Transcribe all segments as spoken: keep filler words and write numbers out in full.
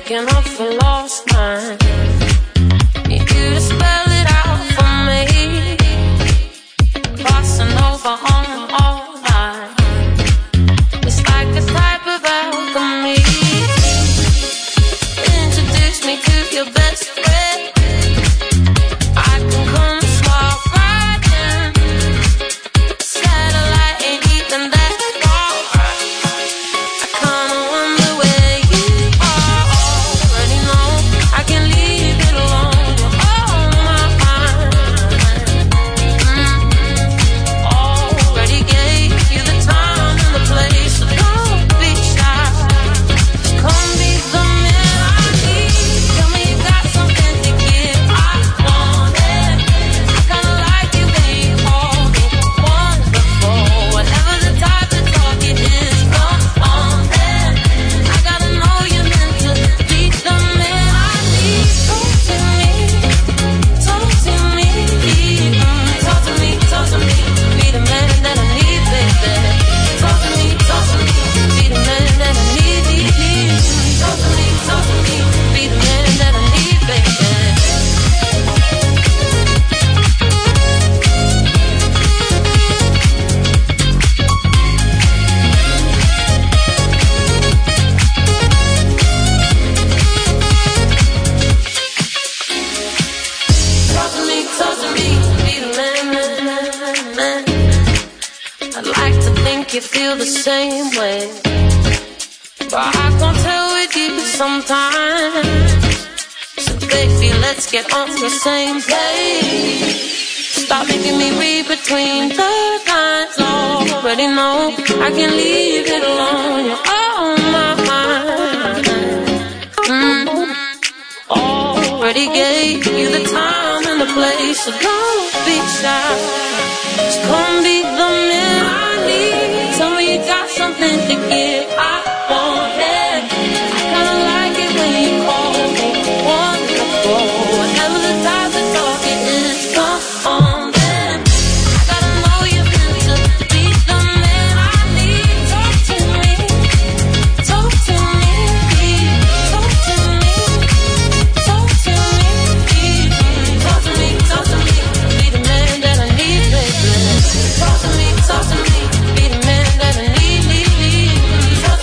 making up for lost time. Need you to spell it out for me. Crossing over on all night. It's like a type of alchemy. Introduce me to your best friend. I can come smile right in. Satellite ain't even that far. I kinda wonder where you are. Already know I can leave it alone. You're on my mind. Mm-hmm. Already gave you the time and the place, so don't be shy. Come be the man I need. Tell me you got something to give. I want it. I kinda like it when you hold me. Wonderful. Whatever the type of talk it is, come on then. I gotta know you're meant to be the man I need. Talk to me. Talk to me. Mm, talk to me. Talk to me. Be the man that I need, baby. Talk to me. Talk to me. Be the man that I need. Talk to me. Talk to me. Be the man that I need, baby. Talk to me, talk to me, be the man, man, man, man, man. I'd like to think you feel the same way, but I can't tell with you sometimes. So baby, let's get on the same page. Stop making me read between the lines. Already know I can leave it alone. You're on my mind. Mm-hmm. Already gave you the time and the place, so don't be shy. Just come be the man I need. Tell me you got something to give. I want it. I kinda like it when you call me wonderful. Whatever the type of talk it is, come on then. I gotta know you're meant to be the man I need. Talk to me. Talk to me. Talk to me. Talk to me, talk to me, talk to me, be the man that I need, baby. Talk to me, talk to me, be the man that I need, need, need. Talk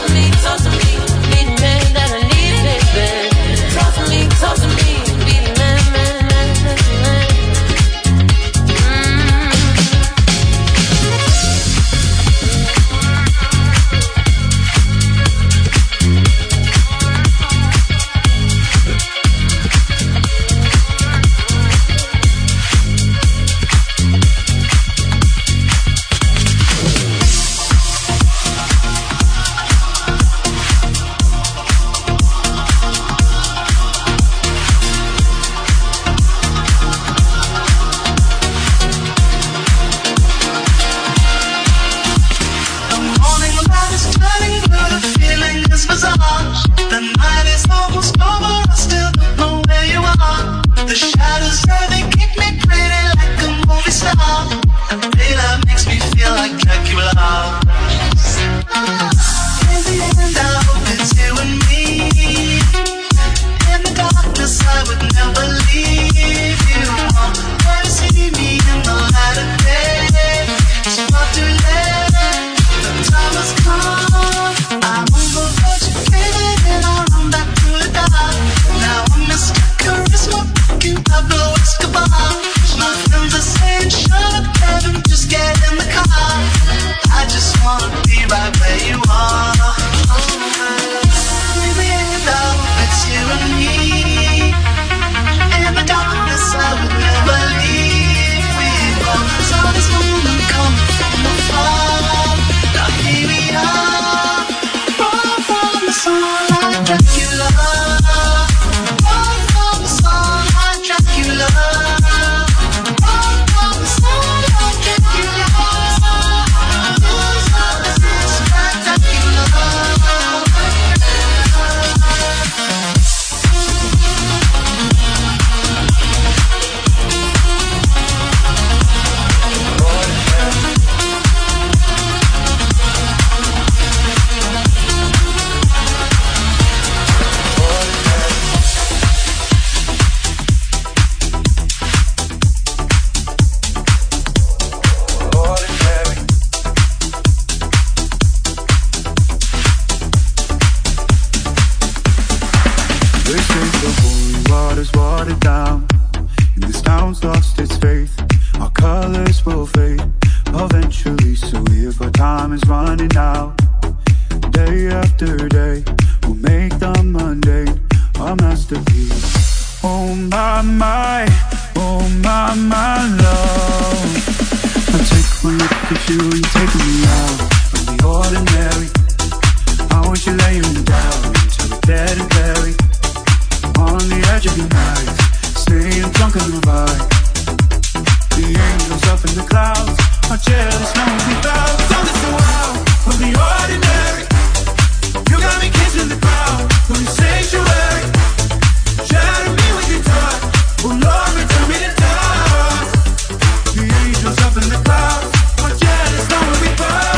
was watered down, and this town's lost its faith. Our colors will fade eventually, so if our time is running out, day after day, we'll make the mundane our masterpiece. Oh my, my, oh my, my love, I take one look at you and take me out of the ordinary. I want you laying me down till we're dead and buried, on the edge of your night, staying drunk on the vibe. The angels up in the clouds are jealous, no one without. Don't listen wild from the ordinary. You got me kissing the crowd from the sanctuary. Shatter me with your touch, oh Lord, return me to touch. The angels up in the clouds are jealous, no one without.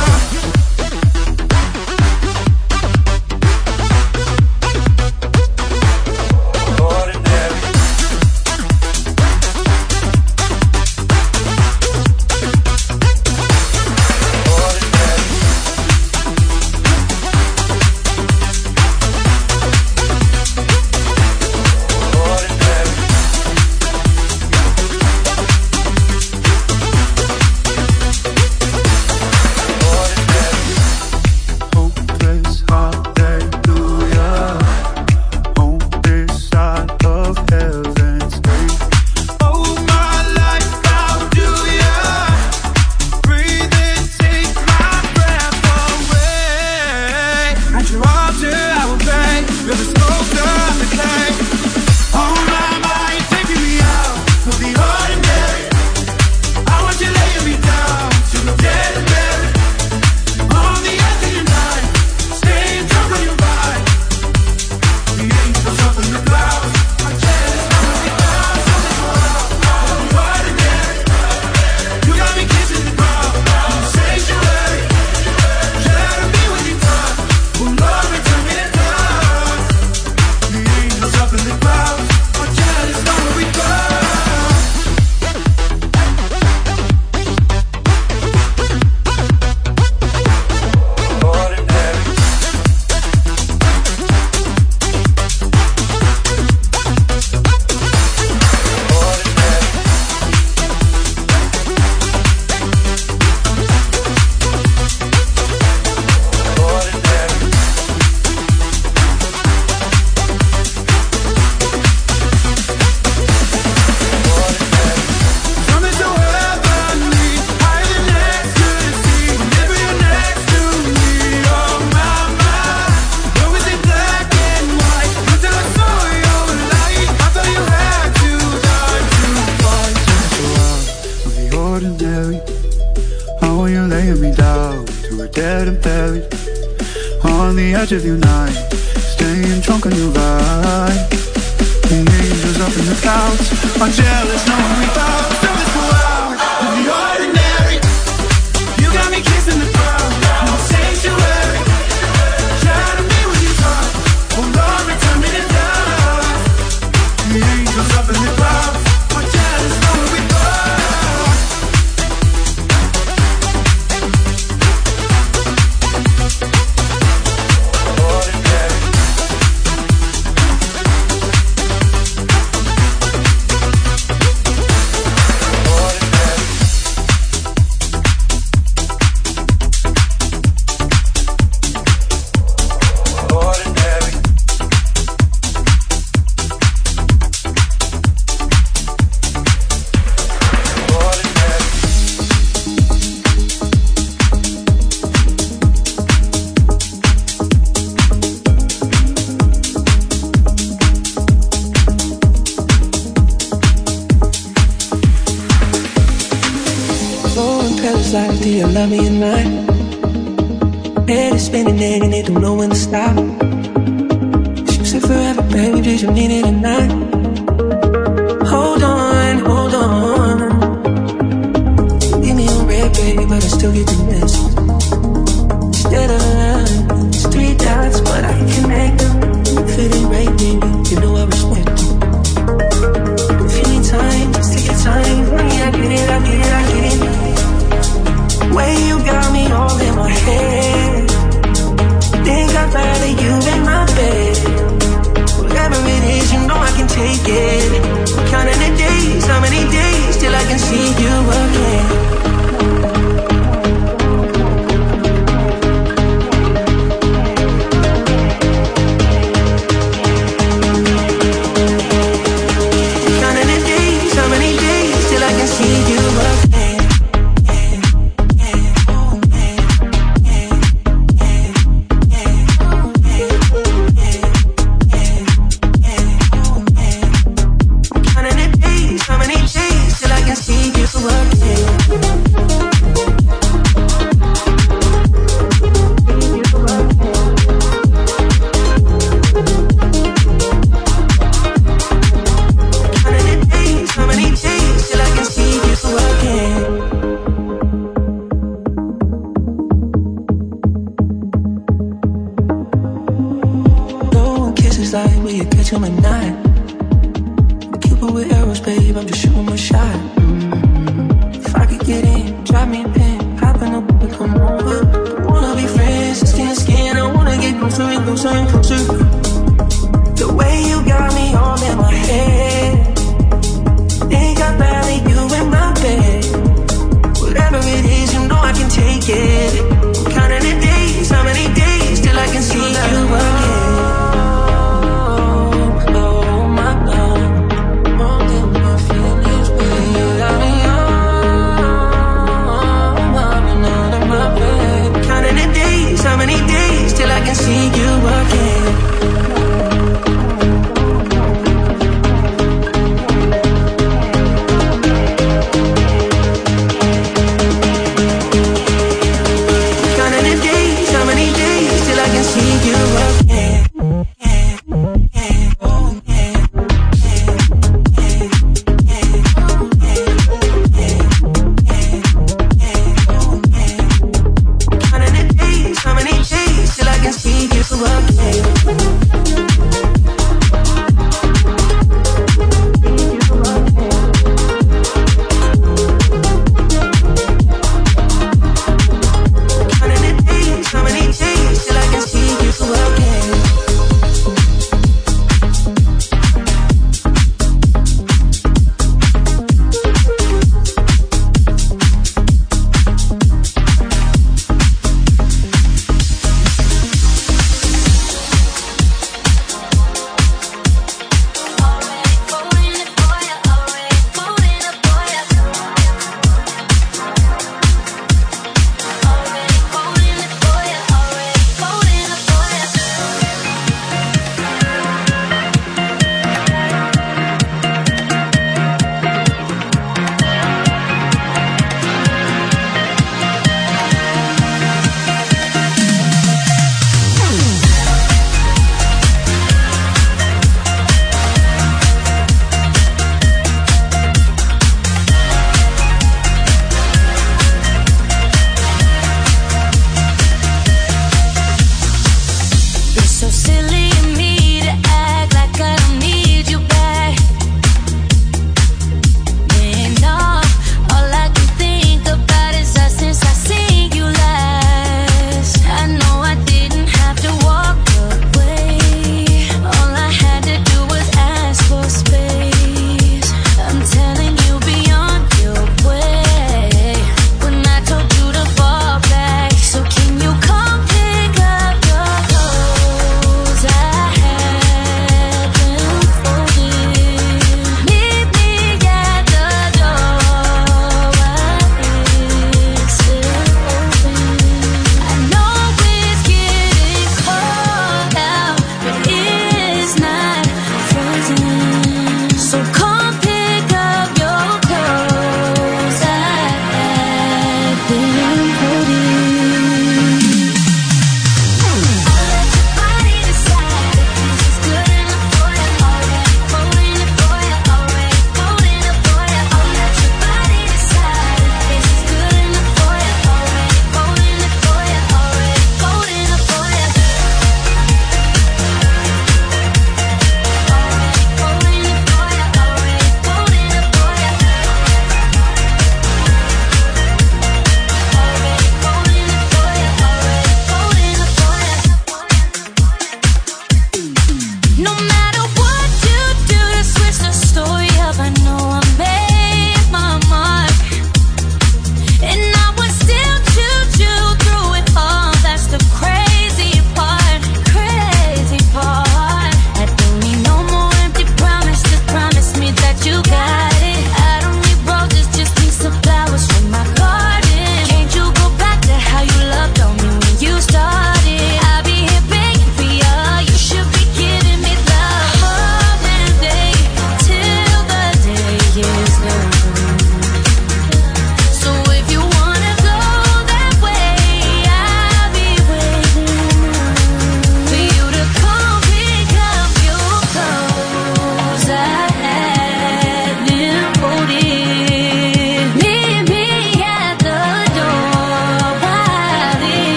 Of your night, staying drunk on your ride. The angels up in the clouds are jealous, no one without. So it's wild with the ordinary. You got me kissing the crowd in the sanctuary. Shatter me with your touch, oh Lord, return me to dust. The angels up in the clouds are jealous, no one without. Do you love me at night? Head is spinning and it don't know when to stop. She said forever, baby, did you mean it or not? Hold on, hold on. Leave me on red, baby, but I still get the message. Instead of love, it's three dots, but I can connect them. If it ain't right, baby, you know I respect it. If you need time, just take your time. I get it, I get it, I get it. Way you got me all in my head. Think I'd rather you in my bed. Whatever it is, you know I can take days like will you catch him at night? Cupid with arrows, babe, I'm just shooting my shot. Mm-hmm. If I could get in, drop me a pin, hop in the boat and come over. I wanna be friends, skin to skin, I wanna get closer and closer and closer. The way you got me all in my head, think I'd rather you in my bed. Whatever it is, you know I can take it. I'm counting the days, how many days till I can see you again. Oh, my love, more than my feelings, baby. You got me on, I'm out of my bed. Counting the days, how many days till I can see you again.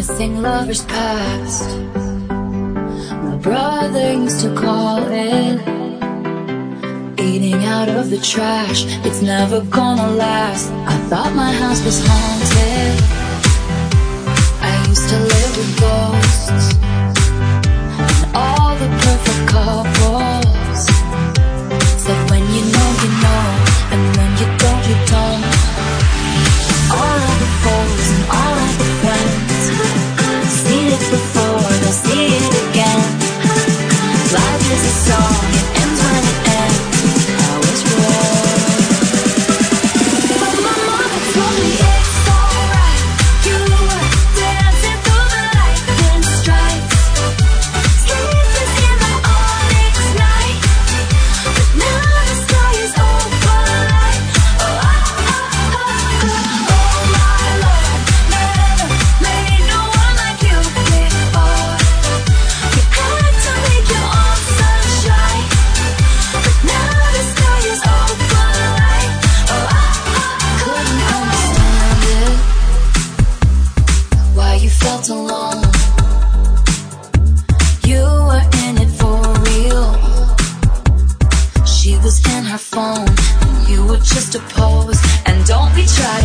missing lovers past. My brother used to call it eating out of the trash. It's never gonna last. I thought my house was haunted. I used to live with ghosts and all the perfect couples. Said when you know, you know, and when you don't, you don't. All of the foes and all of the friends, seen it before, they'll see it again. Life is a song, it ends when it ends. I was wrong, but my mama told me it's alright. You were dancing through the lightning strikes, sleepless in the onyx night. But now the sky is overlight. Oh, oh, oh, oh, oh, oh my Lord, never made no one like you before. You had to make your own sunshine, but now the sky is overlight. Oh, oh, oh, couldn't understand it, why you felt alone. You were in it for real. She was in her phone, and you were just a pose. And don't be trying